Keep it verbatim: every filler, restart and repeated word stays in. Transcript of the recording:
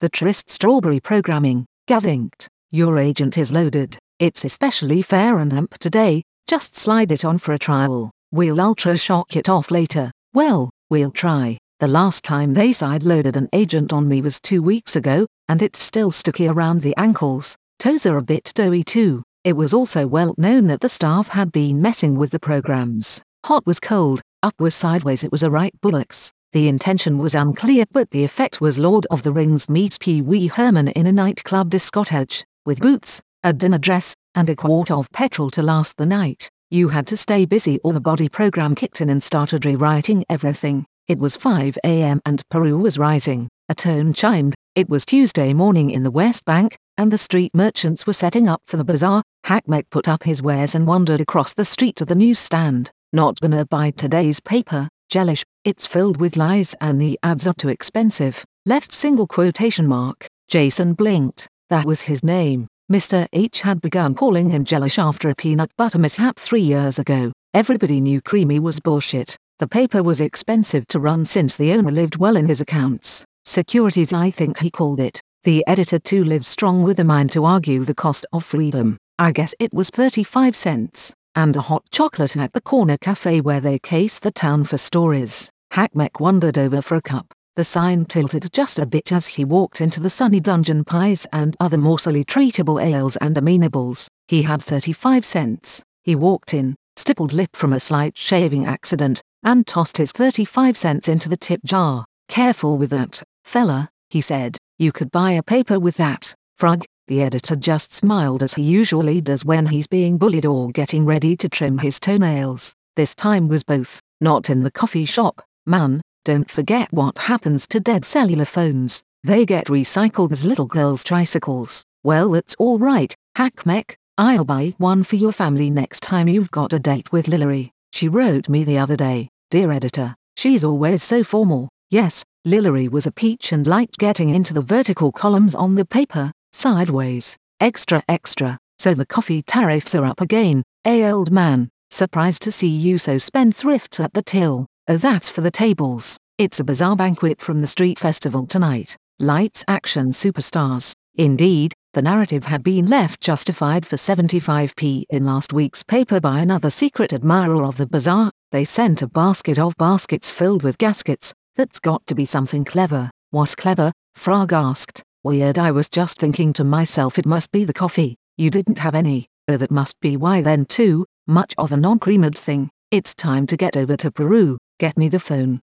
The Trist Strawberry Programming, Gazinked. Your agent is loaded. It's especially fair and amp today. Just slide it on for a trial. We'll ultra shock it off later. Well, we'll try. The last time they side-loaded an agent on me was two weeks ago, and it's still sticky around the ankles. Toes are a bit doughy too. It was also well known that the staff had been messing with the programs. Hot was cold, up was sideways, it was a right bullocks. The intention was unclear, but the effect was Lord of the Rings meets Pee Wee Herman in a nightclub discotheque, with boots, a dinner dress, and a quart of petrol to last the night. You had to stay busy or the body program kicked in and started rewriting everything. It was five a m and Peru was rising. A tone chimed. It was Tuesday morning in the West Bank, and the street merchants were setting up for the bazaar. Hackmek put up his wares and wandered across the street to the newsstand. Not gonna buy today's paper, Jellish, it's filled with lies and the ads are too expensive. Left single quotation mark. Jason blinked. That was his name. Mister H had begun calling him Jellish after a peanut butter mishap three years ago. Everybody knew Creamy was bullshit. The paper was expensive to run since the owner lived well in his accounts. Securities, I think he called it. The editor too lived strong with a mind to argue the cost of freedom. I guess it was thirty-five cents. And a hot chocolate at the corner cafe where they case the town for stories. Hackmek wandered over for a cup. The sign tilted just a bit as he walked into the sunny Dungeon Pies and other morsely treatable ales and amenables. He had thirty-five cents. He walked in, stippled lip from a slight shaving accident, and tossed his thirty-five cents into the tip jar. Careful with that, fella, he said. You could buy a paper with that. Frog. The editor just smiled as he usually does when he's being bullied or getting ready to trim his toenails. This time was both. Not in the coffee shop, man. Don't forget what happens to dead cellular phones. They get recycled as little girls' tricycles. Well, it's all right, Hackmek. I'll buy one for your family next time you've got a date with Lillery. She wrote me the other day. Dear editor, she's always so formal. Yes, Lillery was a peach and liked getting into the vertical columns on the paper. Sideways. Extra extra. So the coffee tariffs are up again, eh, old man? Surprised to see you so spendthrift at the till. Oh, that's for the tables. It's a bazaar banquet from the street festival tonight. Lights, action, superstars. Indeed, the narrative had been left justified for seventy-five p in last week's paper by another secret admirer of the bazaar. They sent a basket of baskets filled with gaskets. That's got to be something clever. What's clever? Frog asked. Weird, I was just thinking to myself it must be the coffee. You didn't have any. Oh, that must be why then too. Much of a non-creamed thing. It's time to get over to Peru. Get me the phone.